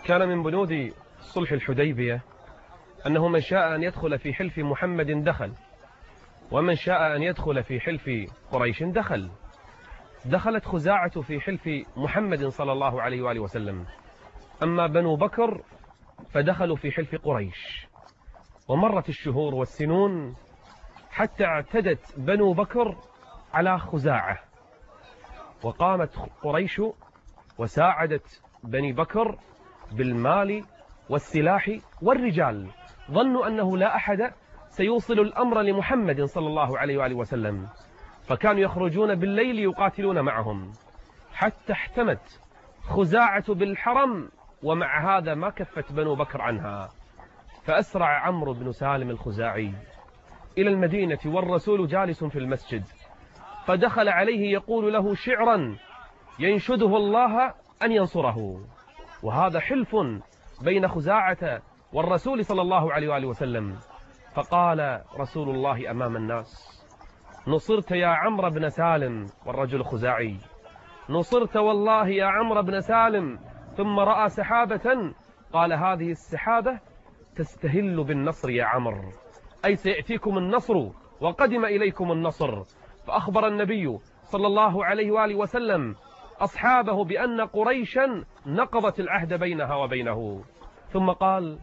كان من بنود صلح الحديبية أنه من شاء أن يدخل في حلف محمد دخل، ومن شاء أن يدخل في حلف قريش دخل. دخلت خزاعة في حلف محمد صلى الله عليه وآله وسلم، أما بنو بكر فدخلوا في حلف قريش. ومرت الشهور والسنون حتى اعتدت بنو بكر على خزاعة، وقامت قريش وساعدت بني بكر بالمال والسلاح والرجال. ظنوا أنه لا أحد سيوصل الأمر لمحمد صلى الله عليه وآله وسلم، فكانوا يخرجون بالليل يقاتلون معهم، حتى احتمت خزاعة بالحرم، ومع هذا ما كفت بنو بكر عنها. فأسرع عمرو بن سالم الخزاعي إلى المدينة والرسول جالس في المسجد، فدخل عليه يقول له شعرا ينشده الله أن ينصره، وهذا حلف بين خزاعة والرسول صلى الله عليه وآله وسلم. فقال رسول الله أمام الناس: نصرت يا عمرو بن سالم، والرجل خزاعي، نصرت والله يا عمرو بن سالم. ثم رأى سحابة قال: هذه السحابة تستهل بالنصر يا عمرو، أي سيأتيكم النصر وقدم إليكم النصر. فأخبر النبي صلى الله عليه وآله وسلم أصحابه بأن قريشا نقضت العهد بينها وبينه. ثم قال: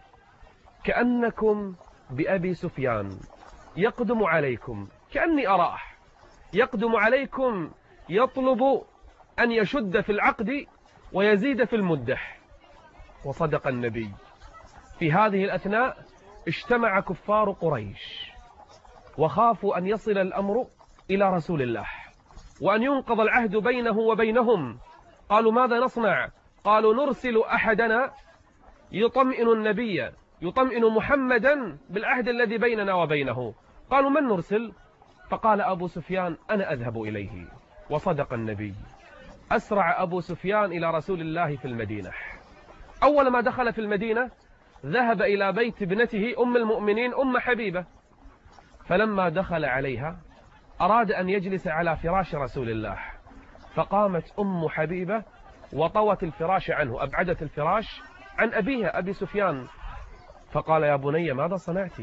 كأنكم بأبي سفيان يقدم عليكم، كأني أراه يقدم عليكم يطلب أن يشد في العقد ويزيد في المدح. وصدق النبي. في هذه الأثناء اجتمع كفار قريش وخافوا أن يصل الأمر إلى رسول الله وأن ينقض العهد بينه وبينهم. قالوا: ماذا نصنع؟ قالوا: نرسل أحدنا يطمئن النبي، يطمئن محمدا بالعهد الذي بيننا وبينه. قالوا: من نرسل؟ فقال أبو سفيان: أنا أذهب إليه. وصدق النبي. أسرع أبو سفيان إلى رسول الله في المدينة. أول ما دخل في المدينة ذهب إلى بيت ابنته أم المؤمنين أم حبيبة، فلما دخل عليها أراد أن يجلس على فراش رسول الله، فقامت أم حبيبة وطوت الفراش عنه، أبعدت الفراش عن أبيها أبي سفيان. فقال: يا بني ماذا صنعت؟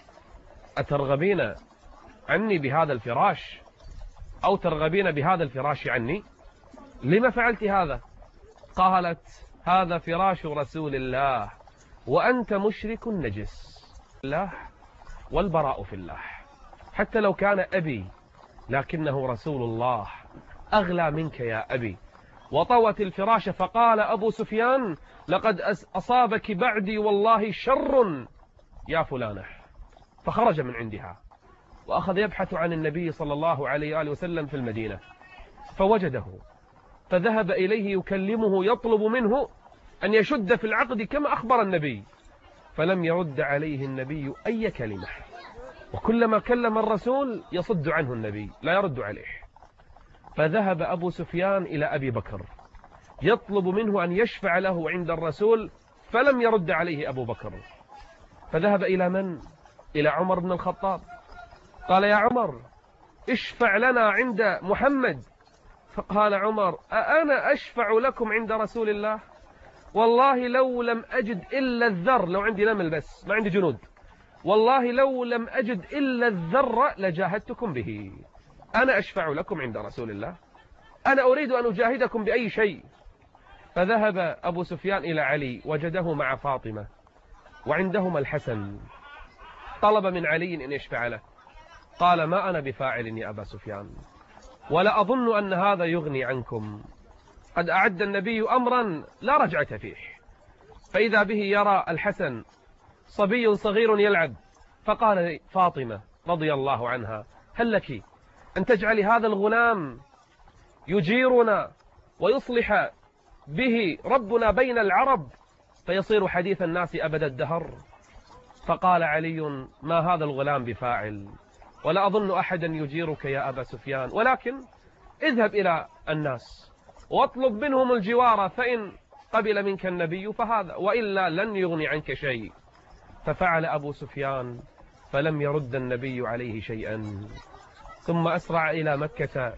أترغبين عني بهذا الفراش أو ترغبين بهذا الفراش عني؟ لما فعلت هذا؟ قالت: هذا فراش رسول الله وأنت مشرك نجس. الله والبراء في الله، حتى لو كان أبي لكنه رسول الله أغلى منك يا أبي. وطوت الفراش. فقال أبو سفيان: لقد أصابك بعدي والله شر يا فلانة. فخرج من عندها وأخذ يبحث عن النبي صلى الله عليه وآله وسلم في المدينة، فوجده، فذهب إليه يكلمه يطلب منه أن يشد في العقد كما أخبر النبي، فلم يرد عليه النبي أي كلمة، وكلما كلم الرسول يصد عنه النبي لا يرد عليه. فذهب أبو سفيان إلى أبي بكر يطلب منه أن يشفع له عند الرسول، فلم يرد عليه أبو بكر. فذهب إلى من؟ إلى عمر بن الخطاب. قال: يا عمر اشفع لنا عند محمد. فقال عمر: أنا أشفع لكم عند رسول الله؟ والله لو لم أجد إلا الذر، لو عندي نمل بس ما عندي جنود، والله لو لم أجد إلا الذر لجاهدتكم به. أنا أشفع لكم عند رسول الله، أنا أريد أن أجاهدكم بأي شيء. فذهب أبو سفيان إلى علي، وجده مع فاطمة وعندهما الحسن، طلب من علي أن يشفع له. قال: ما أنا بفاعل يا أبا سفيان، ولا أظن أن هذا يغني عنكم، قد أعد النبي أمرا لا رجعة فيه. فإذا به يرى الحسن صبي صغير يلعب، فقال فاطمة رضي الله عنها: هل لك أن تجعل هذا الغلام يجيرنا ويصلح به ربنا بين العرب فيصير حديث الناس أبد الدهر؟ فقال علي: ما هذا الغلام بفاعل، ولا أظن أحدا يجيرك يا أبا سفيان، ولكن اذهب إلى الناس واطلب منهم الجوار، فإن قبل منك النبي فهذا، وإلا لن يغني عنك شيء. ففعل أبو سفيان، فلم يرد النبي عليه شيئا، ثم أسرع إلى مكة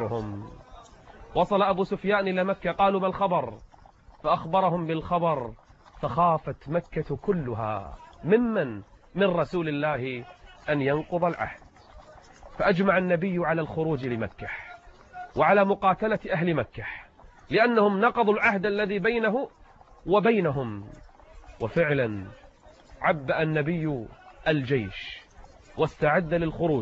يحذرهم. وصل أبو سفيان إلى مكة، قالوا: ما الخبر؟ فأخبرهم بالخبر، فخافت مكة كلها من رسول الله أن ينقض العهد، فأجمع النبي على الخروج لمكة وعلى مقاتلة أهل مكة، لأنهم نقضوا العهد الذي بينه وبينهم. وفعلا عبأ النبي الجيش واستعد للخروج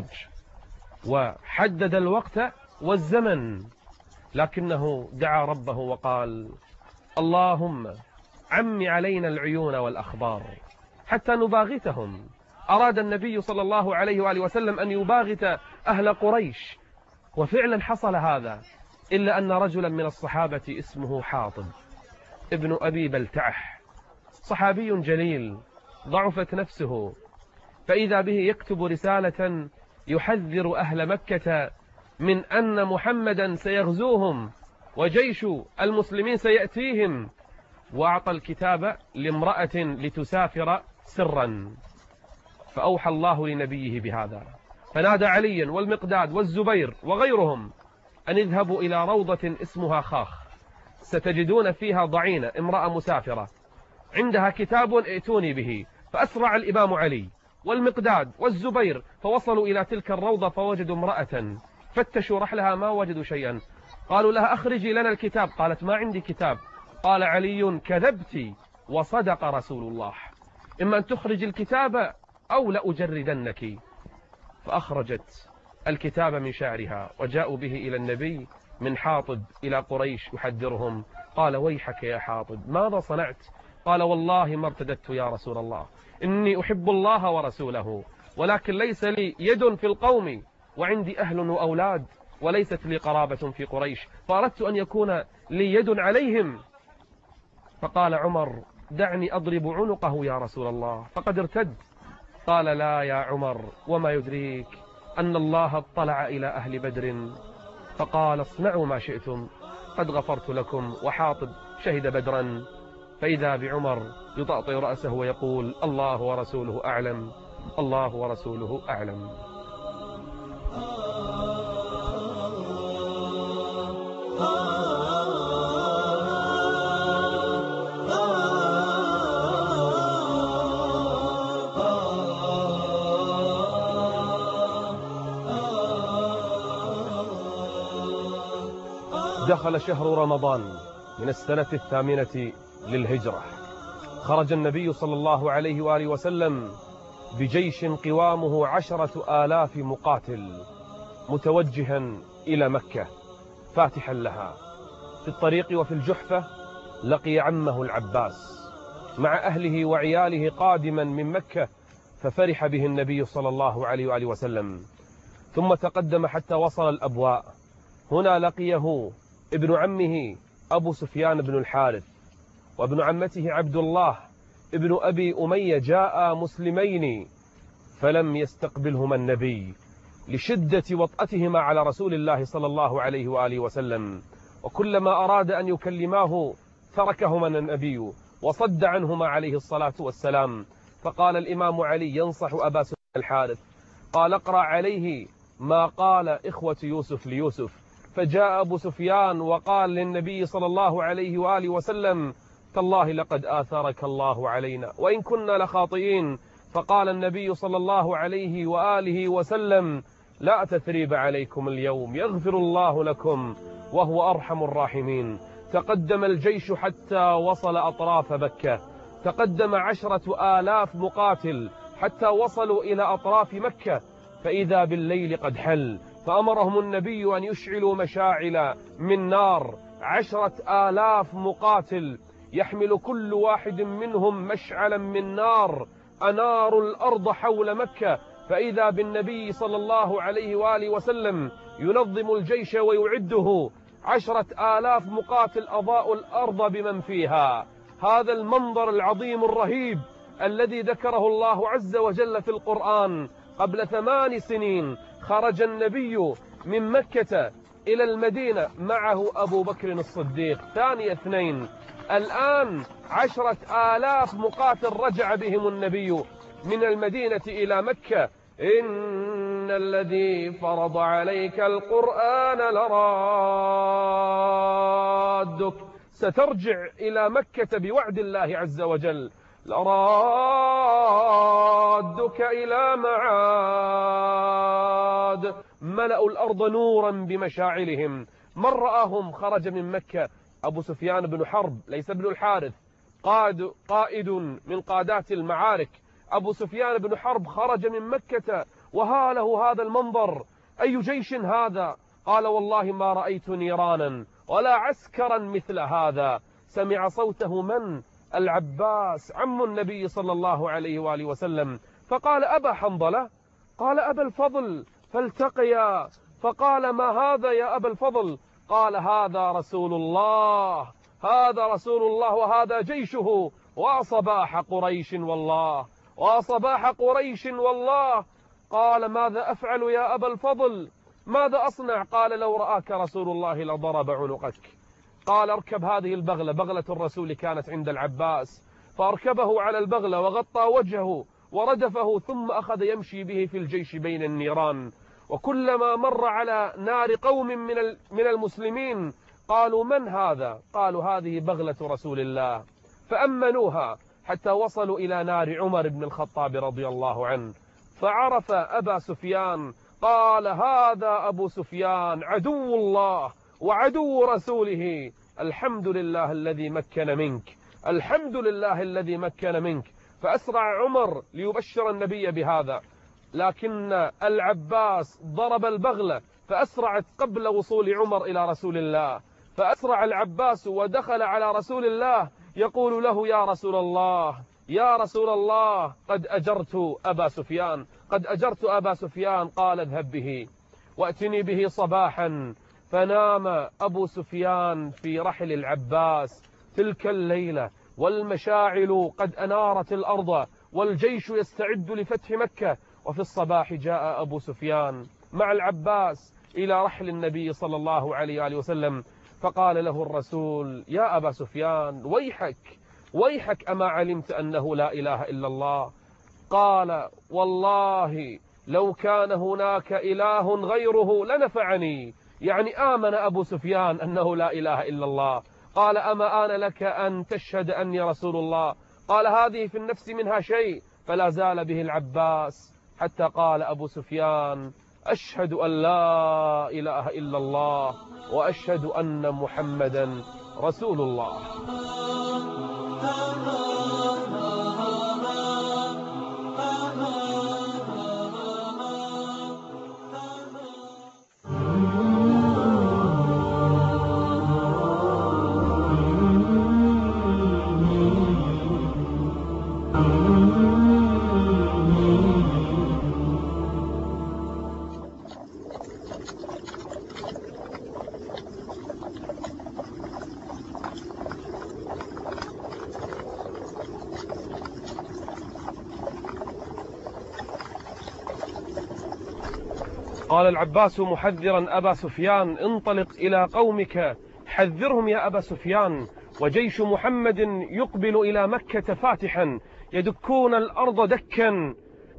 وحدد الوقت والزمن، لكنه دعا ربه وقال: اللهم عم علينا العيون والأخبار حتى نباغتهم. أراد النبي صلى الله عليه وآله وسلم أن يباغت أهل قريش، وفعلا حصل هذا، إلا أن رجلا من الصحابة اسمه حاطب ابن أبي بلتعه، صحابي جليل ضعفت نفسه، فإذا به يكتب رسالة يحذر أهل مكة من أن محمدا سيغزوهم وجيش المسلمين سيأتيهم، وأعطى الكتاب لامرأة لتسافر سرا. فأوحى الله لنبيه بهذا، فنادى عليا والمقداد والزبير وغيرهم أن اذهبوا إلى روضة اسمها خاخ، ستجدون فيها ضعينة امرأة مسافرة عندها كتاب ائتوني به. فأسرع الإمام علي والمقداد والزبير، فوصلوا إلى تلك الروضة فوجدوا امرأة، فتشوا رحلها ما وجدوا شيئا، قالوا لها: أخرجي لنا الكتاب. قالت: ما عندي كتاب. قال علي: كذبت وصدق رسول الله، إما أن تخرج الكتاب أو لأجردنك. فأخرجت الكتاب من شعرها وجاءوا به إلى النبي من حاطب إلى قريش يحذرهم. قال: ويحك يا حاطب، ماذا صنعت؟ قال: والله ما ارتدت يا رسول الله، إني أحب الله ورسوله، ولكن ليس لي يد في القوم، وعندي أهل وأولاد، وليست لي قرابة في قريش، فأردت أن يكون لي يد عليهم. فقال عمر: دعني أضرب عنقه يا رسول الله فقد ارتد. قال: لا يا عمر، وما يدريك أن الله اطلع إلى أهل بدر فقال: اصنعوا ما شئتم قد غفرت لكم، وحاطب شهد بدرا. فإذا بعمر يطأطئ رأسه ويقول: الله ورسوله أعلم، الله ورسوله أعلم. دخل شهر رمضان من السنة 8 للهجرة. خرج النبي صلى الله عليه وآله وسلم بجيش قوامه 10,000 مقاتل متوجها إلى مكة فاتحا لها. في الطريق وفي الجحفة لقي عمه العباس مع أهله وعياله قادما من مكة، ففرح به النبي صلى الله عليه وآله وسلم، ثم تقدم حتى وصل الأبواء. هنا لقيه ابن عمه أبو سفيان بن الحارث وابن عمته عبد الله ابن أبي أمية، جاء مسلمين فلم يستقبلهما النبي لشدة وطأتهما على رسول الله صلى الله عليه وآله وسلم، وكلما أراد أن يكلماه تركهما النبي وصد عنهما عليه الصلاة والسلام. فقال الإمام علي ينصح أبا سفيان الحارث، قال: اقرأ عليه ما قال إخوة يوسف ليوسف. فجاء أبو سفيان وقال للنبي صلى الله عليه وآله وسلم: تالله لقد آثرك الله علينا وإن كنا لخاطئين. فقال النبي صلى الله عليه وآله وسلم: لا تثريب عليكم اليوم، يغفر الله لكم وهو أرحم الراحمين. تقدم الجيش حتى وصل أطراف مكة، تقدم 10,000 مقاتل حتى وصلوا إلى أطراف مكة، فإذا بالليل قد حل، فأمرهم النبي أن يشعلوا مشاعل من نار. 10,000 مقاتل يحمل كل واحد منهم مشعلا من نار أنار الأرض حول مكة، فإذا بالنبي صلى الله عليه وآله وسلم ينظم الجيش ويعده. 10,000 مقاتل أضاءوا الأرض بمن فيها. هذا المنظر العظيم الرهيب الذي ذكره الله عز وجل في القرآن. قبل 8 سنين خرج النبي من مكة إلى المدينة معه أبو بكر الصديق ثاني 2. الآن 10,000 مقاتل رجع بهم النبي من المدينة إلى مكة. إن الذي فرض عليك القرآن لرادك سترجع إلى مكة بوعد الله عز وجل، لرادك إلى معاد. ملأوا الأرض نورا بمشاعلهم. من رآهم خرج من مكة؟ أبو سفيان بن حرب، ليس ابن الحارث، قائد من قادات المعارك. أبو سفيان بن حرب خرج من مكة وها له هذا المنظر. أي جيش هذا؟ قال والله ما رأيت نيرانا ولا عسكرا مثل هذا. سمع صوته من؟ العباس عم النبي صلى الله عليه وآله وسلم، فقال أبا حنظلة؟ قال أبا الفضل، فالتقيا فقال ما هذا يا أبا الفضل؟ قال هذا رسول الله، هذا رسول الله وهذا جيشه، وصباح قريش والله، وصباح قريش والله. قال ماذا أفعل يا أبا الفضل؟ ماذا أصنع؟ قال لو رآك رسول الله لضرب عنقك. قال اركب هذه البغلة، بغلة الرسول كانت عند العباس، فأركبه على البغلة وغطى وجهه وردفه، ثم أخذ يمشي به في الجيش بين النيران. وكلما مر على نار قوم من المسلمين قالوا من هذا؟ قالوا هذه بغلة رسول الله، فأمنوها حتى وصلوا إلى نار عمر بن الخطاب رضي الله عنه، فعرف أبا سفيان، قال هذا أبو سفيان عدو الله وعدو رسوله، الحمد لله الذي مكن منك، الحمد لله الذي مكن منك. فأسرع عمر ليبشر النبي بهذا، لكن العباس ضرب البغلة فأسرعت قبل وصول عمر إلى رسول الله. فأسرع العباس ودخل على رسول الله يقول له يا رسول الله، يا رسول الله، قد أجرت أبا سفيان، قد أجرت أبا سفيان. قال اذهب به وأتني به صباحا. فنام أبو سفيان في رحل العباس تلك الليلة، والمشاعل قد أنارت الأرض، والجيش يستعد لفتح مكة. وفي الصباح جاء أبو سفيان مع العباس إلى رحل النبي صلى الله عليه وآله وسلم، فقال له الرسول يا أبا سفيان ويحك ويحك، أما علمت أنه لا إله إلا الله؟ قال والله لو كان هناك إله غيره لنفعني، يعني آمن أبو سفيان أنه لا إله إلا الله. قال أما آن لك أن تشهد أني رسول الله؟ قال هذه في النفس منها شيء. فلا زال به العباس حتى قال أبو سفيان أشهد أن لا إله إلا الله وأشهد أن محمدا رسول الله. قال العباس محذرا أبا سفيان انطلق إلى قومك حذرهم يا أبا سفيان، وجيش محمد يقبل إلى مكة فاتحا، يدكون الأرض دكا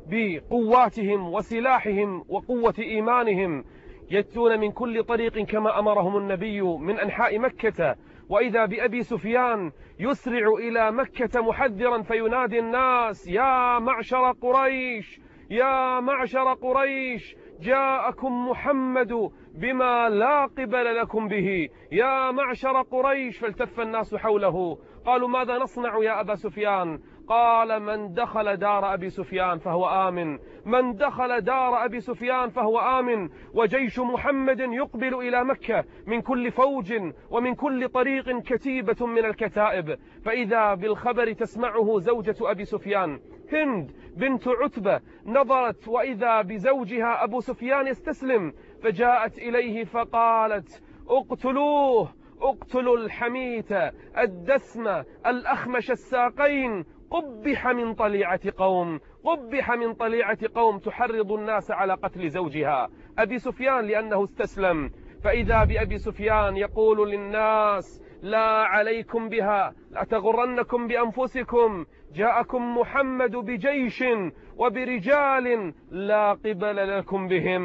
بقواتهم وسلاحهم وقوة إيمانهم، يأتون من كل طريق كما أمرهم النبي من أنحاء مكة. وإذا بأبي سفيان يسرع إلى مكة محذرا فينادي الناس يا معشر قريش، يا معشر قريش، جاءكم محمد بما لا قبل لكم به، يا معشر قريش. فالتف الناس حوله قالوا ماذا نصنع يا أبا سفيان؟ قال من دخل دار أبي سفيان فهو آمن، من دخل دار أبي سفيان فهو آمن. وجيش محمد يقبل إلى مكة من كل فوج ومن كل طريق كتيبة من الكتائب. فإذا بالخبر تسمعه زوجة أبي سفيان هند بنت عتبة، نظرت وإذا بزوجها أبو سفيان يستسلم، فجاءت إليه فقالت اقتلوه، اقتلوا الحميت الدسم الأخمش الساقين، قبح من طليعة قوم، قبح من طليعة قوم تحرض الناس على قتل زوجها أبي سفيان لأنه استسلم. فإذا بأبي سفيان يقول للناس لا عليكم بها، لا تغرنكم بأنفسكم، جاءكم محمد بجيش وبرجال لا قبل لكم بهم،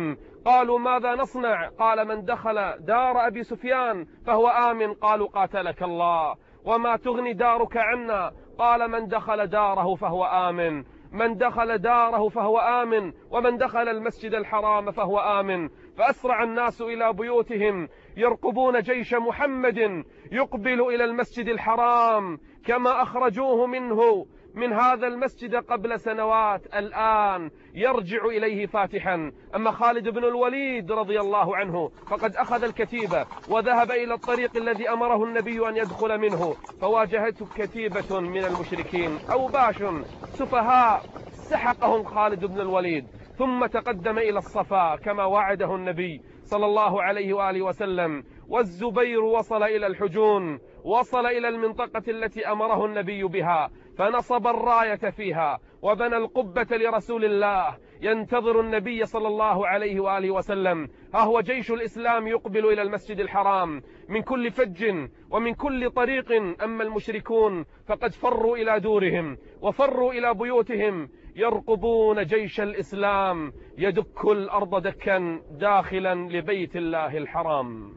قالوا ماذا نصنع؟ قال من دخل دار أبي سفيان فهو آمن. قالوا قاتلك الله. وما تغني دارك عنا؟ قال من دخل داره فهو آمن. من دخل داره فهو آمن، ومن دخل المسجد الحرام فهو آمن. فأسرع الناس إلى بيوتهم يرقبون جيش محمد يقبل إلى المسجد الحرام كما أخرجوه منه من هذا المسجد قبل سنوات، الآن يرجع إليه فاتحا. أما خالد بن الوليد رضي الله عنه فقد أخذ الكتيبة وذهب إلى الطريق الذي أمره النبي أن يدخل منه، فواجهته كتيبة من المشركين أوباش سفهاء، سحقهم خالد بن الوليد، ثم تقدم إلى الصفا كما وعده النبي صلى الله عليه وآله وسلم. والزبير وصل إلى الحجون، وصل إلى المنطقة التي أمره النبي بها، فنصب الراية فيها وبنى القبة لرسول الله ينتظر النبي صلى الله عليه وآله وسلم. ها هو جيش الإسلام يقبل إلى المسجد الحرام من كل فج ومن كل طريق. أما المشركون فقد فروا إلى دورهم وفروا إلى بيوتهم يرقبون جيش الإسلام يدك الأرض دكا داخلا لبيت الله الحرام.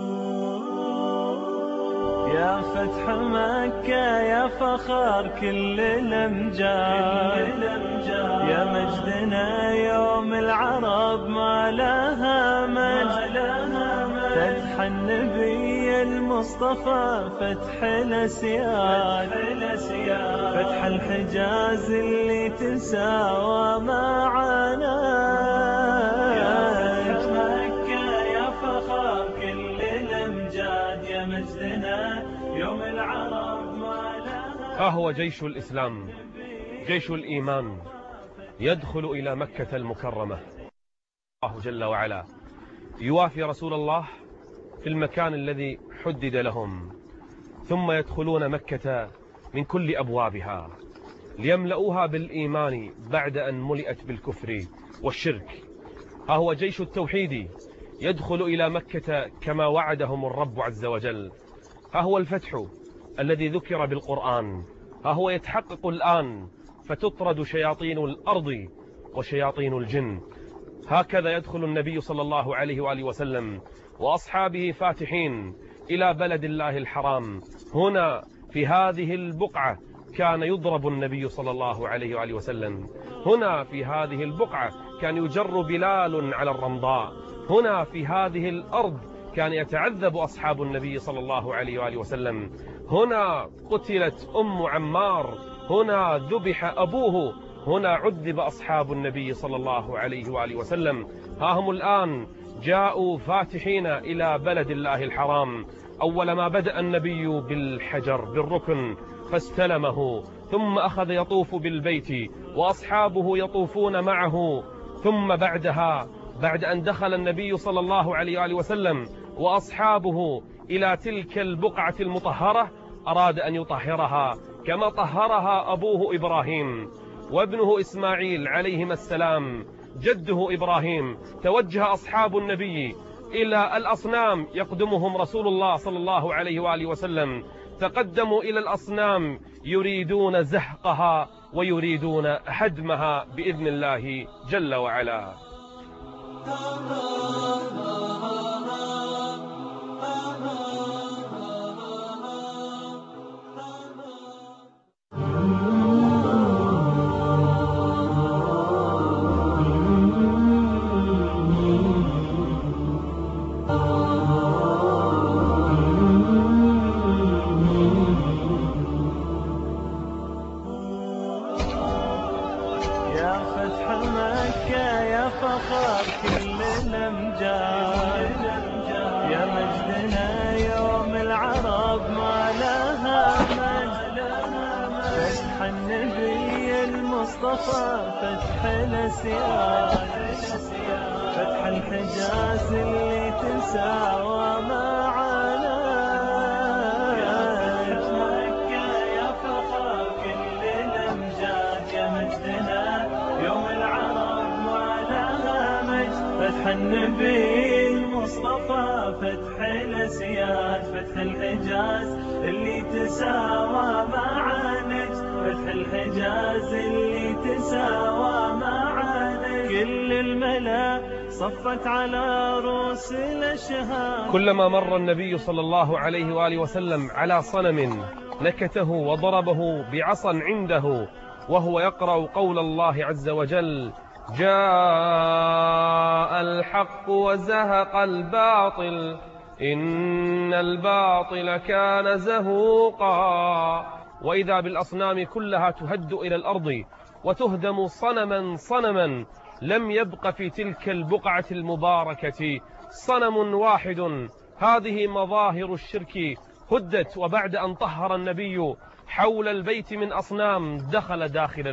يا فتح مكة يا فخر كل الأمجاد، يا مجدنا يوم العرب ما لها مجد. فتح النبي المصطفى فتح الأسياد، فتح الحجاز اللي تساوى معنا. يا فتح مكة يا فخر كل الأمجاد، يا مجدنا يوم العرب ما لها. ها هو جيش الإسلام، جيش الإيمان يدخل إلى مكة المكرمة. الله جل وعلا يوافي رسول الله في المكان الذي حدد لهم، ثم يدخلون مكة من كل أبوابها ليملؤوها بالإيمان بعد أن ملئت بالكفر والشرك. ها هو جيش التوحيد يدخل إلى مكة كما وعدهم الرب عز وجل. ها هو الفتح الذي ذكر بالقرآن، ها هو يتحقق الآن، فتطرد شياطين الأرض وشياطين الجن. هكذا يدخل النبي صلى الله عليه وآله وسلم وأصحابه فاتحين إلى بلد الله الحرام. هنا في هذه البقعة كان يضرب النبي صلى الله عليه وآله وسلم، هنا في هذه البقعة كان يجر بلال على الرمضاء، هنا في هذه الأرض كان يتعذب أصحاب النبي صلى الله عليه وآله وسلم، هنا قتلت أم عمار، هنا ذبح أبوه، هنا عذب أصحاب النبي صلى الله عليه وآله وسلم. ها هم الآن جاءوا فاتحين إلى بلد الله الحرام. أول ما بدأ النبي بالحجر بالركن فاستلمه، ثم أخذ يطوف بالبيت وأصحابه يطوفون معه. ثم بعدها بعد أن دخل النبي صلى الله عليه وآله وسلم وأصحابه إلى تلك البقعة المطهرة أراد أن يطهرها كما طهرها أبوه إبراهيم وابنه إسماعيل عليهما السلام جده إبراهيم. توجه أصحاب النبي إلى الأصنام يقدمهم رسول الله صلى الله عليه وآله وسلم، تقدموا إلى الأصنام يريدون زهقها ويريدون هدمها بإذن الله جل وعلا. يا مجدنا يوم العرب ما لها مجد. فتح النبي المصطفى فتح الأسياد، فتح الحجاز اللي تساوى معنا. يا فتح مكة يا فخر كل الأمجاد، يا مجدنا يوم العرب ما لها مجد. فتح النبي المصطفى فتح الأسياد، فتح الحجاز اللي تساوى مع نجد. فتح الحجاز اللي تساوى مع نجد. كل الملا صفت على رؤوس الأشهاد. كلما مر النبي صلى الله عليه وآله وسلم على صنم نكته وضربه بعصا عنده وهو يقرأ قول الله عز وجل: جاء الحق وزهق الباطل إن الباطل كان زهوقا. وإذا بالأصنام كلها تهد إلى الأرض وتهدم صنما صنما، لم يبق في تلك البقعة المباركة صنم واحد. هذه مظاهر الشرك هدت. وبعد أن طهر النبي حول البيت من أصنام دخل داخل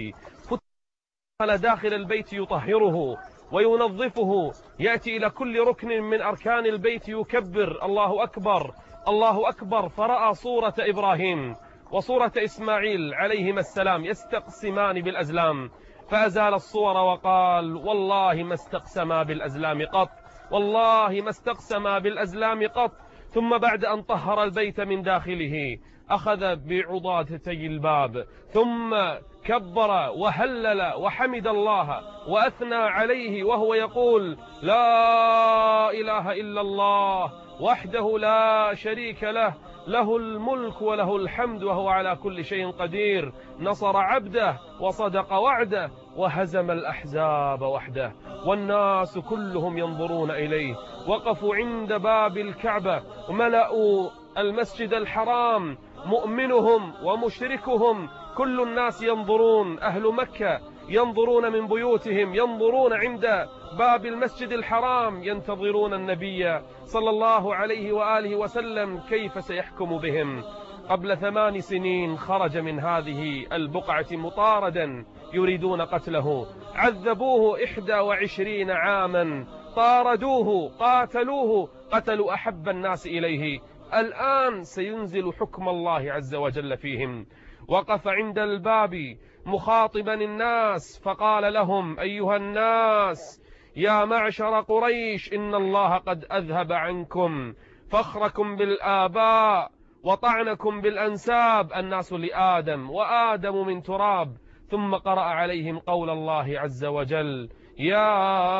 البيت يطهره وينظفه، يأتي إلى كل ركن من أركان البيت يكبر: الله أكبر الله أكبر. فرأى صورة إبراهيم وصورة إسماعيل عليهما السلام يستقسمان بالأزلام، فأزال الصور وقال: والله ما استقسما بالأزلام قط، والله ما استقسما بالأزلام قط. ثم بعد أن طهر البيت من داخله أخذ بعضادتي الباب، ثم كبر وهلل وحمد الله وأثنى عليه وهو يقول: لا إله إلا الله وحده لا شريك له، له الملك وله الحمد وهو على كل شيء قدير، نصر عبده وصدق وعده وهزم الأحزاب وحده. والناس كلهم ينظرون إليه. وقفوا عند باب الكعبة وملأوا المسجد الحرام، مؤمنهم ومشركهم، كل الناس ينظرون. أهل مكة ينظرون من بيوتهم، ينظرون عند باب المسجد الحرام، ينتظرون النبي صلى الله عليه وآله وسلم كيف سيحكم بهم. قبل 8 سنين خرج من هذه البقعة مطاردا يريدون قتله، عذبوه 21 عاما، طاردوه، قاتلوه، قتلوا أحب الناس إليه. الآن سينزل حكم الله عز وجل فيهم. وقف عند الباب مخاطبا الناس فقال لهم: أيها الناس، يا معشر قريش، إن الله قد أذهب عنكم فخركم بالآباء وطعنكم بالأنساب، الناس لآدم وآدم من تراب. ثم قرأ عليهم قول الله عز وجل: يا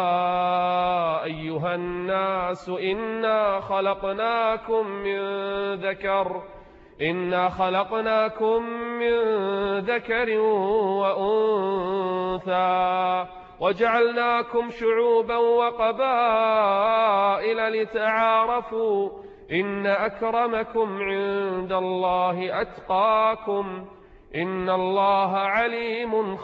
أيها الناس إنا خلقناكم من ذكر وأنثى وجعلناكم شعوبا وقبائل لتعارفوا إن أكرمكم عند الله أتقاكم إن الله عليم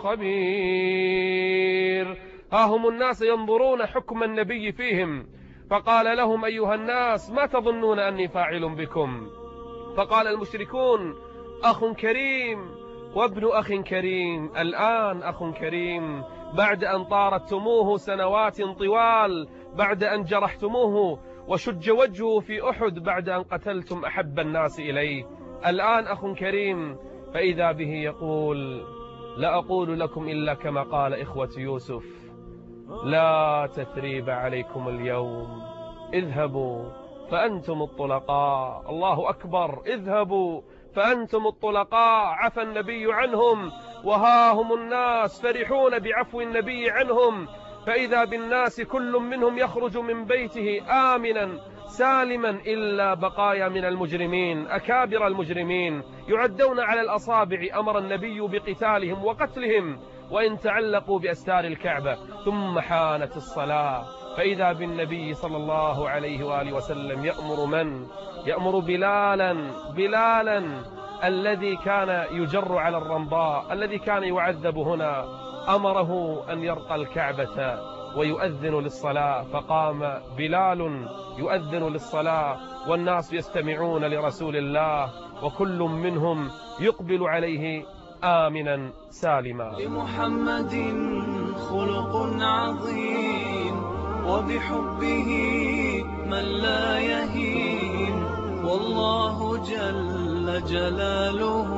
خبير. ها هم الناس ينظرون حكم النبي فيهم، فقال لهم: أيها الناس، ما تظنون أني فاعل بكم؟ فقال المشركون: أخ كريم وابن أخ كريم. الآن أخ كريم بعد أن طاردتموه سنوات طوال، بعد أن جرحتموه وشج وجهه في أحد، بعد أن قتلتم أحب الناس إليه، الآن أخ كريم. فإذا به يقول: لا أقول لكم إلا كما قال إخوة يوسف: لا تثريب عليكم اليوم، اذهبوا فأنتم الطلقاء. الله أكبر، اذهبوا فأنتم الطلقاء. عفى النبي عنهم، وها هم الناس فرحون بعفو النبي عنهم. فإذا بالناس كل منهم يخرج من بيته آمنا سالما إلا بقايا من المجرمين، أكابر المجرمين يعدون على الأصابع. أمر النبي بقتالهم وقتلهم وإن تعلقوا بأستار الكعبة. ثم حانت الصلاة، فإذا بالنبي صلى الله عليه وآله وسلم يأمر بلالا الذي كان يجر على الرمضاء، الذي كان يعذب هنا، أمره أن يرقى الكعبة ويؤذن للصلاة. فقام بلال يؤذن للصلاة والناس يستمعون لرسول الله، وكل منهم يقبل عليه آمنا سالما. لمحمد خلق عظيم وبحبه من لا يهين، والله جل جلاله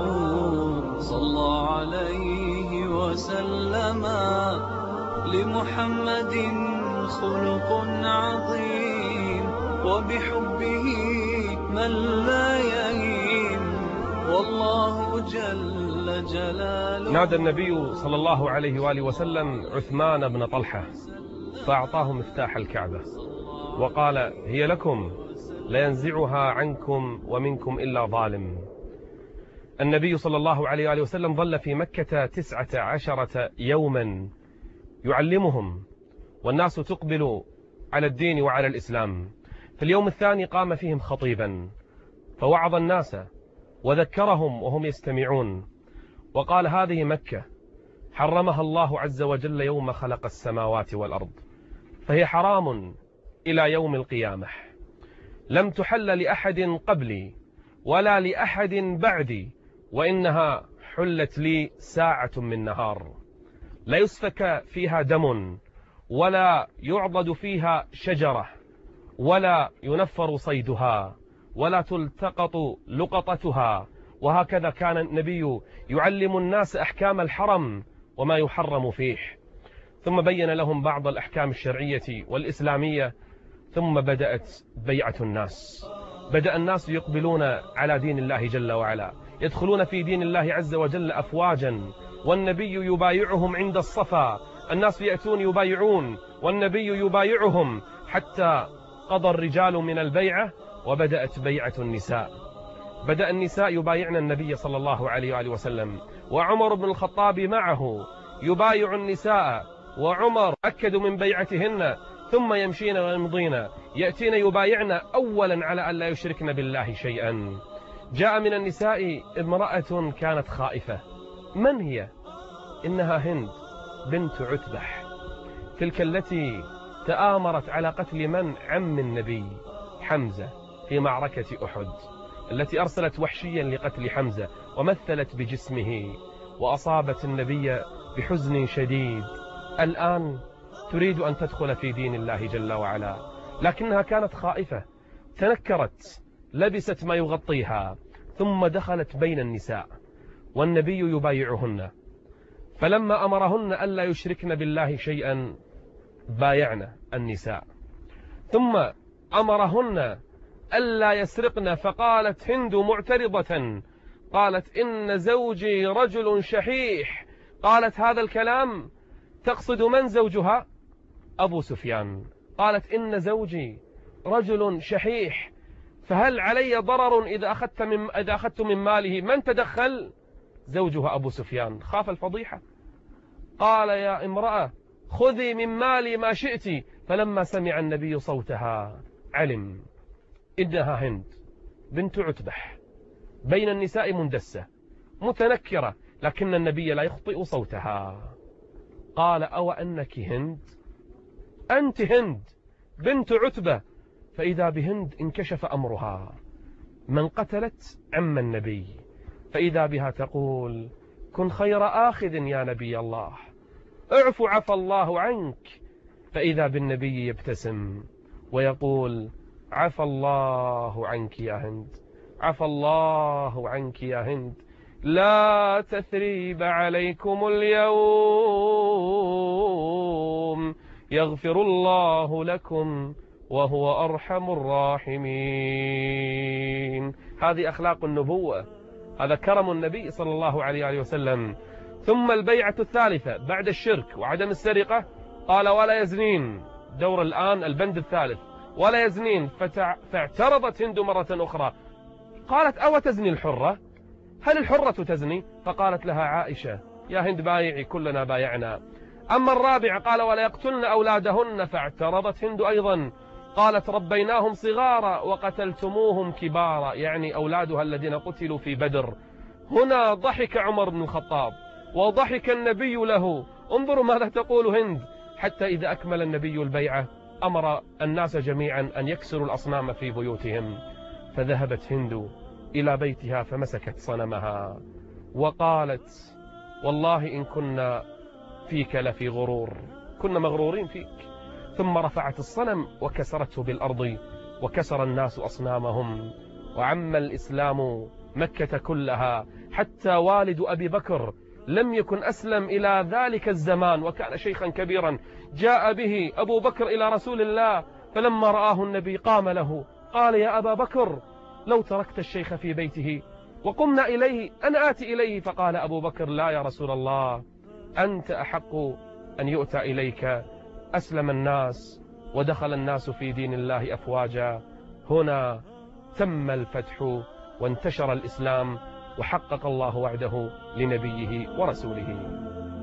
صلى عليه وسلم. لمحمد خلق عظيم وبحبه من لا يهين، والله جل جلاله. نادى النبي صلى الله عليه وآله وسلم عثمان بن طلحة فأعطاه مفتاح الكعبة وقال: هي لكم لينزعها عنكم ومنكم إلا ظالم. النبي صلى الله عليه وآله وسلم ظل في مكة 19 يوما يعلمهم، والناس تقبل على الدين وعلى الإسلام. في اليوم الثاني قام فيهم خطيبا فوعظ الناس وذكرهم وهم يستمعون، وقال: هذه مكة حرمها الله عز وجل يوم خلق السماوات والأرض، فهي حرام إلى يوم القيامة، لم تحل لأحد قبلي ولا لأحد بعدي، وإنها حلت لي ساعة من نهار، لا يسفك فيها دم ولا يعضد فيها شجرة ولا ينفر صيدها ولا تلتقط لقطتها. وهكذا كان النبي يعلم الناس أحكام الحرم وما يحرم فيه، ثم بين لهم بعض الأحكام الشرعية والإسلامية، ثم بدأت بيعة الناس. بدأ الناس يقبلون على دين الله جل وعلا، يدخلون في دين الله عز وجل أفواجا، والنبي يبايعهم عند الصفا، الناس يأتون يبايعون والنبي يبايعهم، حتى قضى الرجال من البيعة وبدأت بيعة النساء. بدأ النساء يبايعن النبي صلى الله عليه وآله وسلم، وعمر بن الخطاب معه يبايع النساء، وعمر أكد من بيعتهن، ثم يمشين ويمضين يأتين يبايعن أولا على أن لا يشركن بالله شيئا. جاء من النساء امرأة كانت خائفة. من هي؟ إنها هند بنت عتبة، تلك التي تآمرت على قتل من؟ عم النبي حمزة في معركة أحد، التي أرسلت وحشيا لقتل حمزة ومثلت بجسمه، وأصابت النبي بحزن شديد. الآن تريد أن تدخل في دين الله جل وعلا، لكنها كانت خائفة، تنكرت، لبست ما يغطيها، ثم دخلت بين النساء والنبي يبايعهن، فلما أمرهن ألا يشركن بالله شيئا بايعن النساء، ثم أمرهن ألا يسرقن، فقالت هند معترضة، قالت: إن زوجي رجل شحيح. قالت: هذا الكلام تقصد من زوجها؟ أبو سفيان. قالت: إن زوجي رجل شحيح، فهل علي ضرر إذا أخذت من ماله؟ من تدخل؟ زوجها أبو سفيان. خاف الفضيحة، قال: يا امرأة خذي من مالي ما شئت. فلما سمع النبي صوتها علم إنها هند بنت عتبة بين النساء مندسة متنكرة، لكن النبي لا يخطئ صوتها. قال: أو أنك هند؟ أنت هند بنت عتبة. فإذا بهند انكشف أمرها، من قتلت عم النبي، فإذا بها تقول: كن خير آخذ يا نبي الله، اعف عفى الله عنك. فإذا بالنبي يبتسم ويقول: عفى الله عنك يا هند، عفى الله عنك يا هند، لا تثريب عليكم اليوم، يغفر الله لكم وهو أرحم الراحمين. هذه أخلاق النبوة، هذا كرم النبي صلى الله عليه وسلم. ثم البيعة الثالثة بعد الشرك وعدم السرقة، قال: ولا يزنين. دور الآن البند الثالث، ولا يزنين. فاعترضت هند مرة أخرى، قالت: أو تزني الحرة؟ هل الحرة تزني؟ فقالت لها عائشة: يا هند بايعي، كلنا بايعنا. أما الرابعة قال: ولا يقتلن أولادهن. فاعترضت هند أيضا، قالت: ربيناهم صغارا وقتلتموهم كبارا، يعني أولادها الذين قتلوا في بدر. هنا ضحك عمر بن الخطاب وضحك النبي له. انظروا ماذا تقول هند. حتى إذا أكمل النبي البيعة أمر الناس جميعا أن يكسروا الأصنام في بيوتهم، فذهبت هند إلى بيتها فمسكت صنمها وقالت: والله إن كنا فيك لفي غرور، كنا مغرورين فيك. ثم رفعت الصنم وكسرته بالأرض، وكسر الناس أصنامهم، وعم الإسلام مكة كلها، حتى والد أبي بكر لم يكن أسلم إلى ذلك الزمان وكان شيخا كبيرا. جاء به أبو بكر إلى رسول الله، فلما رآه النبي قام له، قال: يا أبا بكر، لو تركت الشيخ في بيته وقمنا إليه، أنا آتي إليه. فقال أبو بكر: لا يا رسول الله، أنت أحق أن يؤتى إليك. أسلم الناس ودخل الناس في دين الله أفواجا. هنا تم الفتح وانتشر الإسلام، وحقق الله وعده لنبيه ورسوله.